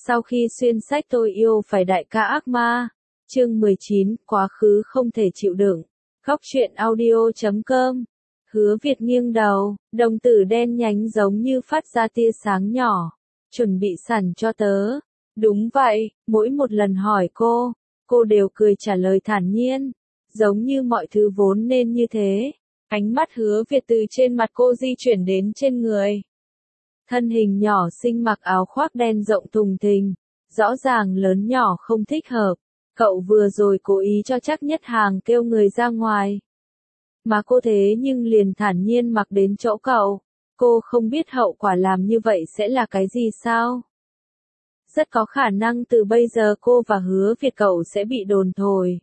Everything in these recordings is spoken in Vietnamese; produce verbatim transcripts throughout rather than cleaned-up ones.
Sau khi xuyên sách tôi yêu phải đại ca ác ma. Chương mười chín, quá khứ không thể chịu đựng. Góc truyện audio chấm com. Hứa Việt nghiêng đầu, đồng tử đen nhánh giống như phát ra tia sáng nhỏ. Chuẩn bị sẵn cho tớ. Đúng vậy, mỗi một lần hỏi cô, cô đều cười trả lời thản nhiên. Giống như mọi thứ vốn nên như thế. Ánh mắt Hứa Việt từ trên mặt cô di chuyển đến trên người. Thân hình nhỏ xinh mặc áo khoác đen rộng thùng thình, rõ ràng lớn nhỏ không thích hợp. Cậu vừa rồi cố ý cho chắc nhất hàng kêu người ra ngoài. Mà cô thế nhưng liền thản nhiên mặc đến chỗ cậu. Cô không biết hậu quả làm như vậy sẽ là cái gì sao? Rất có khả năng từ bây giờ cô và Hứa Việt cậu sẽ bị đồn thổi.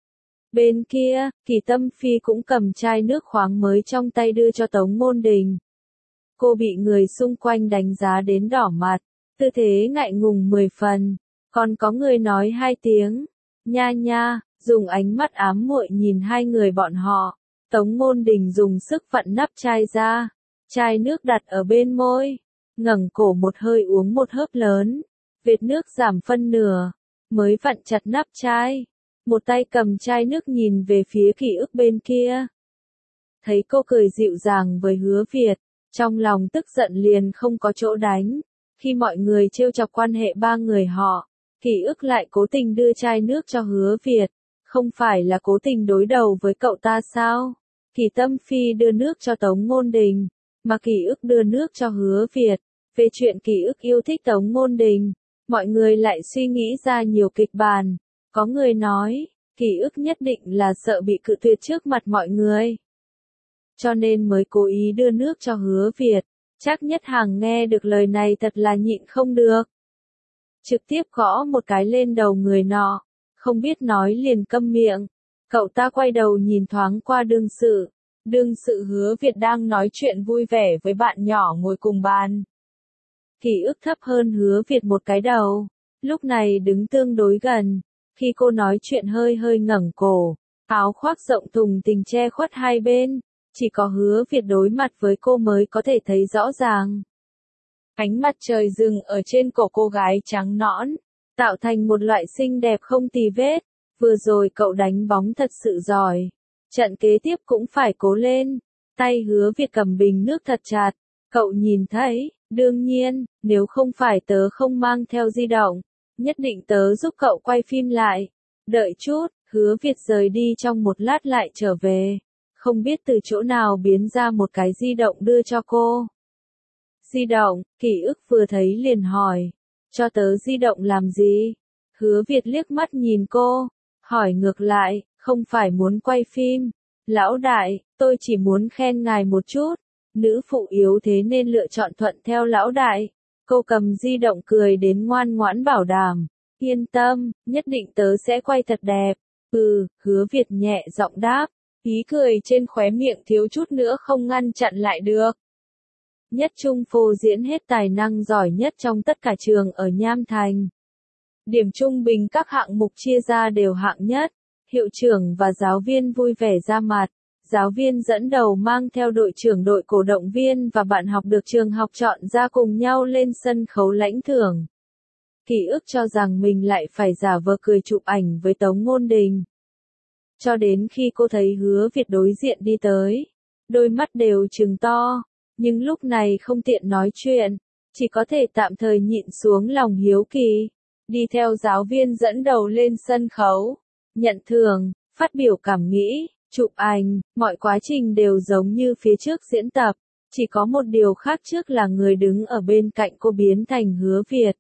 Bên kia, Kỳ Tâm Phi cũng cầm chai nước khoáng mới trong tay đưa cho Tống Ngôn Đình. Cô bị người xung quanh đánh giá đến đỏ mặt, tư thế ngại ngùng mười phần, còn có người nói hai tiếng, nha nha, dùng ánh mắt ám muội nhìn hai người bọn họ. Tống Ngôn Đình dùng sức vặn nắp chai ra, chai nước đặt ở bên môi, ngẩng cổ một hơi uống một hớp lớn, vệt nước giảm phân nửa, mới vặn chặt nắp chai, một tay cầm chai nước nhìn về phía Kỷ Ức bên kia. Thấy cô cười dịu dàng với Hứa Việt, trong lòng tức giận liền không có chỗ đánh. Khi mọi người trêu chọc quan hệ ba người họ, Kỷ Ức lại cố tình đưa chai nước cho Hứa Việt. Không phải là cố tình đối đầu với cậu ta sao? Kỳ Tâm Phi đưa nước cho Tống Ngôn Đình, mà Kỷ Ức đưa nước cho Hứa Việt. Về chuyện Kỷ Ức yêu thích Tống Ngôn Đình, mọi người lại suy nghĩ ra nhiều kịch bản. Có người nói, Kỷ Ức nhất định là sợ bị cự tuyệt trước mặt mọi người, cho nên mới cố ý đưa nước cho Hứa Việt. Chắc Nhất Hàng nghe được lời này thật là nhịn không được. Trực tiếp gõ một cái lên đầu người nọ, không biết nói liền câm miệng. Cậu ta quay đầu nhìn thoáng qua đương sự. Đương sự Hứa Việt đang nói chuyện vui vẻ với bạn nhỏ ngồi cùng bàn. Kỷ Ức thấp hơn Hứa Việt một cái đầu, lúc này đứng tương đối gần. Khi cô nói chuyện hơi hơi ngẩng cổ, áo khoác rộng thùng thình che khuất hai bên. Chỉ có Hứa Việt đối mặt với cô mới có thể thấy rõ ràng. Ánh mặt trời dừng ở trên cổ cô gái trắng nõn, tạo thành một loại xinh đẹp không tì vết. Vừa rồi cậu đánh bóng thật sự giỏi. Trận kế tiếp cũng phải cố lên. Tay Hứa Việt cầm bình nước thật chặt. Cậu nhìn thấy, đương nhiên, nếu không phải tớ không mang theo di động, nhất định tớ giúp cậu quay phim lại. Đợi chút, Hứa Việt rời đi trong một lát lại trở về. Không biết từ chỗ nào biến ra một cái di động đưa cho cô. Di động, Kỷ Ức vừa thấy liền hỏi. Cho tớ di động làm gì? Hứa Việt liếc mắt nhìn cô, hỏi ngược lại, không phải muốn quay phim. Lão đại, tôi chỉ muốn khen ngài một chút. Nữ phụ yếu thế nên lựa chọn thuận theo lão đại. Cô cầm di động cười đến ngoan ngoãn bảo đảm. Yên tâm, nhất định tớ sẽ quay thật đẹp. Ừ, Hứa Việt nhẹ giọng đáp. Ý cười trên khóe miệng thiếu chút nữa không ngăn chặn lại được. Nhất Trung phô diễn hết tài năng giỏi nhất trong tất cả trường ở Nham Thành. Điểm trung bình các hạng mục chia ra đều hạng nhất. Hiệu trưởng và giáo viên vui vẻ ra mặt. Giáo viên dẫn đầu mang theo đội trưởng đội cổ động viên và bạn học được trường học chọn ra cùng nhau lên sân khấu lãnh thưởng. Kỷ Ức cho rằng mình lại phải giả vờ cười chụp ảnh với Tống Ngôn Đình. Cho đến khi cô thấy Hứa Việt đối diện đi tới, đôi mắt đều trừng to, nhưng lúc này không tiện nói chuyện, chỉ có thể tạm thời nhịn xuống lòng hiếu kỳ, đi theo giáo viên dẫn đầu lên sân khấu, nhận thưởng, phát biểu cảm nghĩ, chụp ảnh, mọi quá trình đều giống như phía trước diễn tập, chỉ có một điều khác trước là người đứng ở bên cạnh cô biến thành Hứa Việt.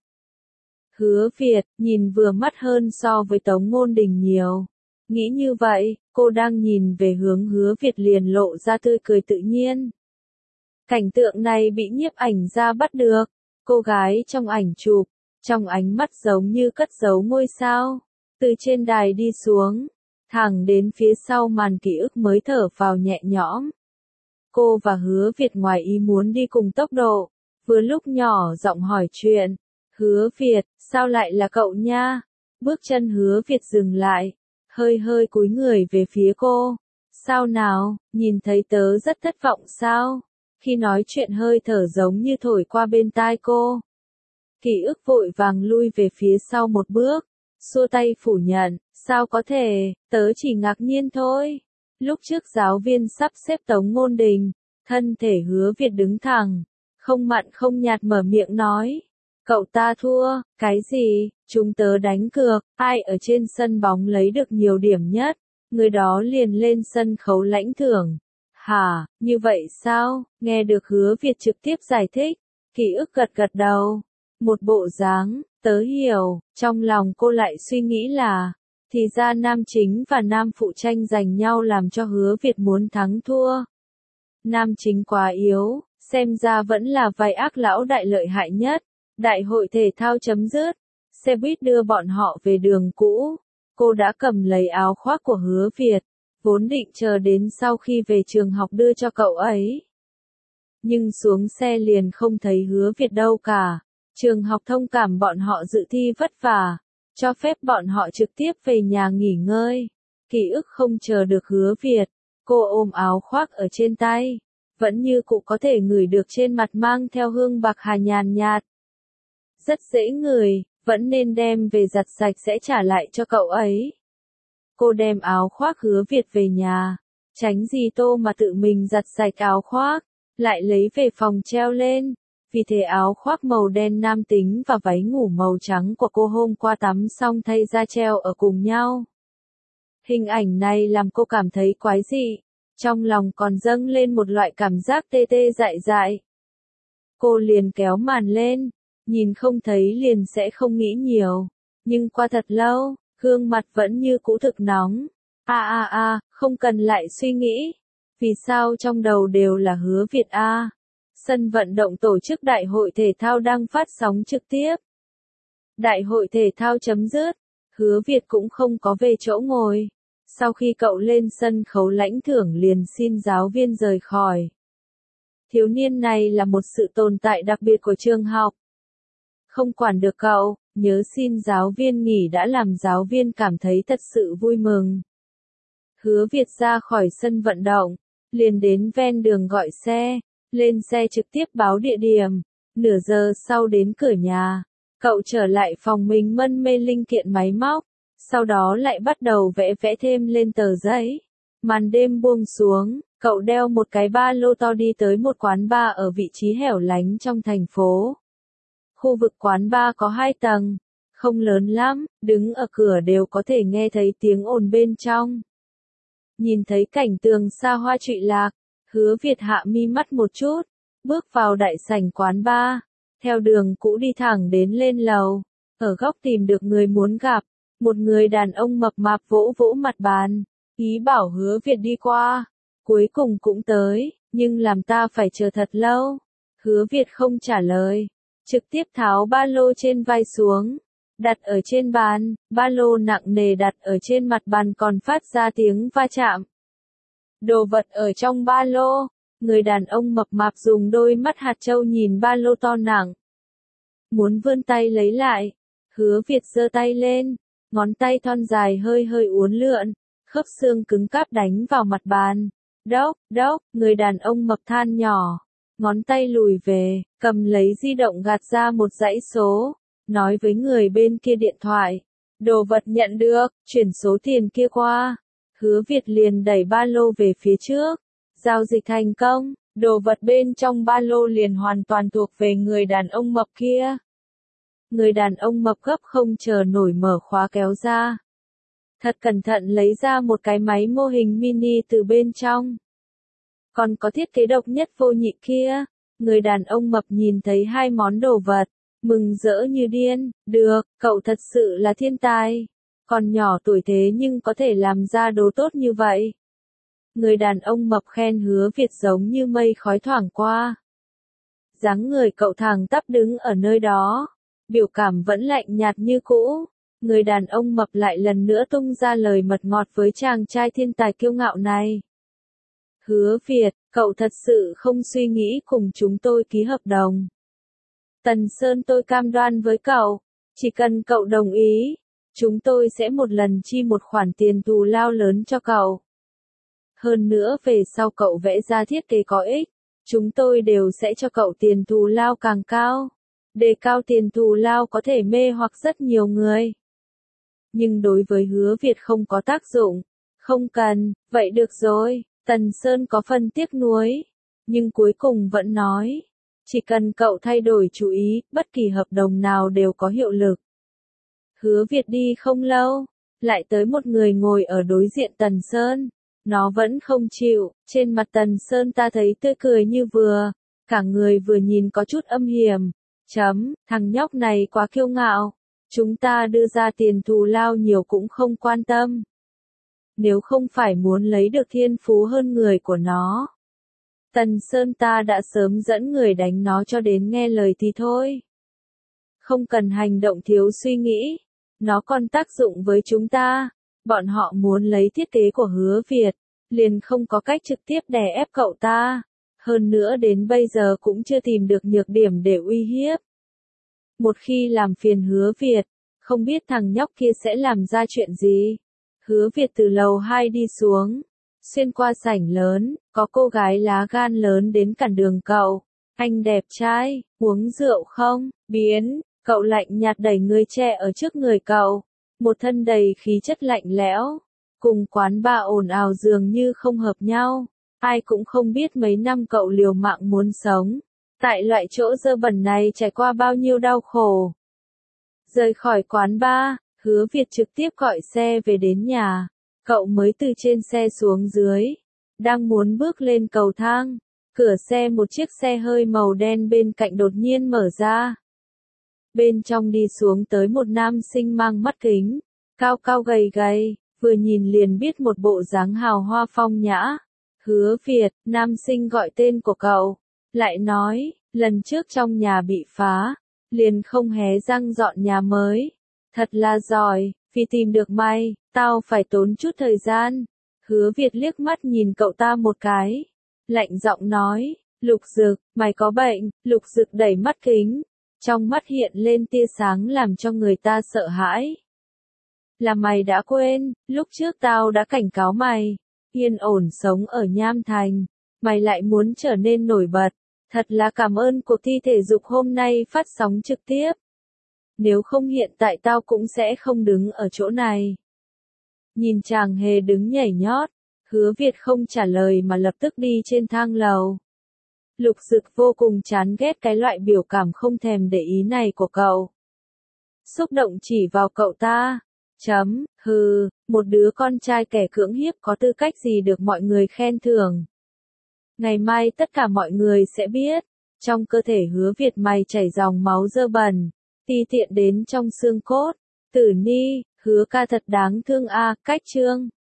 Hứa Việt, nhìn vừa mắt hơn so với Tống Ngôn Đình nhiều. Nghĩ như vậy, cô đang nhìn về hướng Hứa Việt liền lộ ra tươi cười tự nhiên. Cảnh tượng này bị nhiếp ảnh ra bắt được. Cô gái trong ảnh chụp, trong ánh mắt giống như cất giấu ngôi sao. Từ trên đài đi xuống, thẳng đến phía sau màn Kỷ Ức mới thở vào nhẹ nhõm. Cô và Hứa Việt ngoài ý muốn đi cùng tốc độ, vừa lúc nhỏ giọng hỏi chuyện. Hứa Việt, sao lại là cậu nha? Bước chân Hứa Việt dừng lại. Hơi hơi cúi người về phía cô. Sao nào, nhìn thấy tớ rất thất vọng sao? Khi nói chuyện hơi thở giống như thổi qua bên tai cô. Ký ức vội vàng lui về phía sau một bước, xua tay phủ nhận, sao có thể, tớ chỉ ngạc nhiên thôi. Lúc trước giáo viên sắp xếp Tống Ngôn Đình, thân thể Hứa Việt đứng thẳng, không mặn không nhạt mở miệng nói. Cậu ta thua, cái gì, chúng tớ đánh cược, ai ở trên sân bóng lấy được nhiều điểm nhất, người đó liền lên sân khấu lãnh thưởng. Hả, như vậy sao, nghe được Hứa Việt trực tiếp giải thích, Ký ức gật gật đầu, một bộ dáng, tớ hiểu, trong lòng cô lại suy nghĩ là, thì ra nam chính và nam phụ tranh giành nhau làm cho Hứa Việt muốn thắng thua. Nam chính quá yếu, xem ra vẫn là vai ác lão đại lợi hại nhất. Đại hội thể thao chấm dứt, xe buýt đưa bọn họ về đường cũ. Cô đã cầm lấy áo khoác của Hứa Việt, vốn định chờ đến sau khi về trường học đưa cho cậu ấy. Nhưng xuống xe liền không thấy Hứa Việt đâu cả. Trường học thông cảm bọn họ dự thi vất vả, cho phép bọn họ trực tiếp về nhà nghỉ ngơi. Ký ức không chờ được Hứa Việt, cô ôm áo khoác ở trên tay, vẫn như cụ có thể ngửi được trên mặt mang theo hương bạc hà nhàn nhạt. Rất dễ ngửi, vẫn nên đem về giặt sạch sẽ trả lại cho cậu ấy. Cô đem áo khoác Hứa Việt về nhà, tránh gì tô mà tự mình giặt sạch áo khoác, lại lấy về phòng treo lên. Vì thế áo khoác màu đen nam tính và váy ngủ màu trắng của cô hôm qua tắm xong thay ra treo ở cùng nhau. Hình ảnh này làm cô cảm thấy quái dị, trong lòng còn dâng lên một loại cảm giác tê tê dại dại. Cô liền kéo màn lên, nhìn không thấy liền sẽ không nghĩ nhiều, nhưng qua thật lâu, gương mặt vẫn như cũ thực nóng. A a a, không cần lại suy nghĩ, vì sao trong đầu đều là Hứa Việt a. Sân vận động tổ chức đại hội thể thao đang phát sóng trực tiếp. Đại hội thể thao chấm dứt, Hứa Việt cũng không có về chỗ ngồi. Sau khi cậu lên sân khấu lãnh thưởng liền xin giáo viên rời khỏi. Thiếu niên này là một sự tồn tại đặc biệt của trường học. Không quản được cậu, nhớ xin giáo viên nghỉ đã làm giáo viên cảm thấy thật sự vui mừng. Hứa Việt ra khỏi sân vận động, liền đến ven đường gọi xe, lên xe trực tiếp báo địa điểm. Nửa giờ sau đến cửa nhà, cậu trở lại phòng mình mân mê linh kiện máy móc, sau đó lại bắt đầu vẽ vẽ thêm lên tờ giấy. Màn đêm buông xuống, cậu đeo một cái ba lô to đi tới một quán bar ở vị trí hẻo lánh trong thành phố. Khu vực quán bar có hai tầng, không lớn lắm, đứng ở cửa đều có thể nghe thấy tiếng ồn bên trong. Nhìn thấy cảnh tường xa hoa trụy lạc, Hứa Việt hạ mi mắt một chút, bước vào đại sảnh quán bar, theo đường cũ đi thẳng đến lên lầu, ở góc tìm được người muốn gặp, một người đàn ông mập mạp vỗ vỗ mặt bàn, ý bảo Hứa Việt đi qua, cuối cùng cũng tới, nhưng làm ta phải chờ thật lâu. Hứa Việt không trả lời, trực tiếp tháo ba lô trên vai xuống, đặt ở trên bàn, ba lô nặng nề đặt ở trên mặt bàn còn phát ra tiếng va chạm. Đồ vật ở trong ba lô, người đàn ông mập mạp dùng đôi mắt hạt châu nhìn ba lô to nặng. Muốn vươn tay lấy lại, Hứa Việt giơ tay lên, ngón tay thon dài hơi hơi uốn lượn, khớp xương cứng cáp đánh vào mặt bàn. Đốc, đốc, người đàn ông mập than nhỏ, ngón tay lùi về, cầm lấy di động gạt ra một dãy số, nói với người bên kia điện thoại. Đồ vật nhận được, chuyển số tiền kia qua. Hứa Việt liền đẩy ba lô về phía trước. Giao dịch thành công, đồ vật bên trong ba lô liền hoàn toàn thuộc về người đàn ông mập kia. Người đàn ông mập gấp không chờ nổi mở khóa kéo ra. Thật cẩn thận lấy ra một cái máy mô hình mini từ bên trong. Còn có thiết kế độc nhất vô nhị kia. Người đàn ông mập nhìn thấy hai món đồ vật, mừng rỡ như điên. Được, cậu thật sự là thiên tài. Còn nhỏ tuổi thế nhưng có thể làm ra đồ tốt như vậy. Người đàn ông mập khen Hứa Việt giống như mây khói thoảng qua. Dáng người cậu thẳng tắp đứng ở nơi đó, biểu cảm vẫn lạnh nhạt như cũ. Người đàn ông mập lại lần nữa tung ra lời mật ngọt với chàng trai thiên tài kiêu ngạo này. Hứa Việt, cậu thật sự không suy nghĩ cùng chúng tôi ký hợp đồng. Tần Sơn tôi cam đoan với cậu, chỉ cần cậu đồng ý, chúng tôi sẽ một lần chi một khoản tiền thù lao lớn cho cậu. Hơn nữa về sau cậu vẽ ra thiết kế có ích, chúng tôi đều sẽ cho cậu tiền thù lao càng cao. đề cao tiền thù lao có thể mê hoặc rất nhiều người. Nhưng đối với Hứa Việt không có tác dụng. Không cần, vậy được rồi, Tần Sơn có phần tiếc nuối. Nhưng cuối cùng vẫn nói. Chỉ cần cậu thay đổi chú ý, bất kỳ hợp đồng nào đều có hiệu lực. Hứa Việt đi không lâu, lại tới một người ngồi ở đối diện Tần Sơn. Nó vẫn không chịu, trên mặt Tần Sơn ta thấy tươi cười như vừa, cả người vừa nhìn có chút âm hiểm. Chấm, thằng nhóc này quá kiêu ngạo, chúng ta đưa ra tiền thù lao nhiều cũng không quan tâm. Nếu không phải muốn lấy được thiên phú hơn người của nó. Tần Sơn ta đã sớm dẫn người đánh nó cho đến nghe lời thì thôi. Không cần hành động thiếu suy nghĩ, nó còn tác dụng với chúng ta. Bọn họ muốn lấy thiết kế của Hứa Việt, liền không có cách trực tiếp đè ép cậu ta. Hơn nữa đến bây giờ cũng chưa tìm được nhược điểm để uy hiếp. Một khi làm phiền Hứa Việt, không biết thằng nhóc kia sẽ làm ra chuyện gì. Hứa Việt từ lầu hai đi xuống, xuyên qua sảnh lớn, có cô gái lá gan lớn đến cản đường cậu. Anh đẹp trai, uống rượu không? Biến, cậu lạnh nhạt đẩy người trẻ ở trước người cậu. Một thân đầy khí chất lạnh lẽo, cùng quán bar ồn ào dường như không hợp nhau. Ai cũng không biết mấy năm cậu liều mạng muốn sống. Tại loại chỗ dơ bẩn này trải qua bao nhiêu đau khổ. Rời khỏi quán bar, Hứa Việt trực tiếp gọi xe về đến nhà. Cậu mới từ trên xe xuống dưới. Đang muốn bước lên cầu thang. Cửa xe một chiếc xe hơi màu đen bên cạnh đột nhiên mở ra. Bên trong đi xuống tới một nam sinh mang mắt kính. Cao cao gầy gầy, vừa nhìn liền biết một bộ dáng hào hoa phong nhã. Hứa Việt, nam sinh gọi tên của cậu. Lại nói, lần trước trong nhà bị phá. Liền không hé răng dọn nhà mới. Thật là giỏi, vì tìm được mày, tao phải tốn chút thời gian. Hứa Việt liếc mắt nhìn cậu ta một cái. Lạnh giọng nói, Lục Dực, mày có bệnh. Lục Dực đẩy mắt kính. Trong mắt hiện lên tia sáng làm cho người ta sợ hãi. Là mày đã quên, lúc trước tao đã cảnh cáo mày. Yên ổn sống ở Nham Thành. Mày lại muốn trở nên nổi bật. Thật là cảm ơn cuộc thi thể dục hôm nay phát sóng trực tiếp. Nếu không hiện tại tao cũng sẽ không đứng ở chỗ này. Nhìn chàng hề đứng nhảy nhót, Hứa Việt không trả lời mà lập tức đi trên thang lầu. Lục Dực vô cùng chán ghét cái loại biểu cảm không thèm để ý này của cậu. Xúc động chỉ vào cậu ta. Chấm, hừ, một đứa con trai kẻ cưỡng hiếp có tư cách gì được mọi người khen thưởng. Ngày mai tất cả mọi người sẽ biết, trong cơ thể Hứa Việt mày chảy dòng máu dơ bẩn, ti tiện đến trong xương cốt. Tử Ni, Hứa ca thật đáng thương a, cách chương.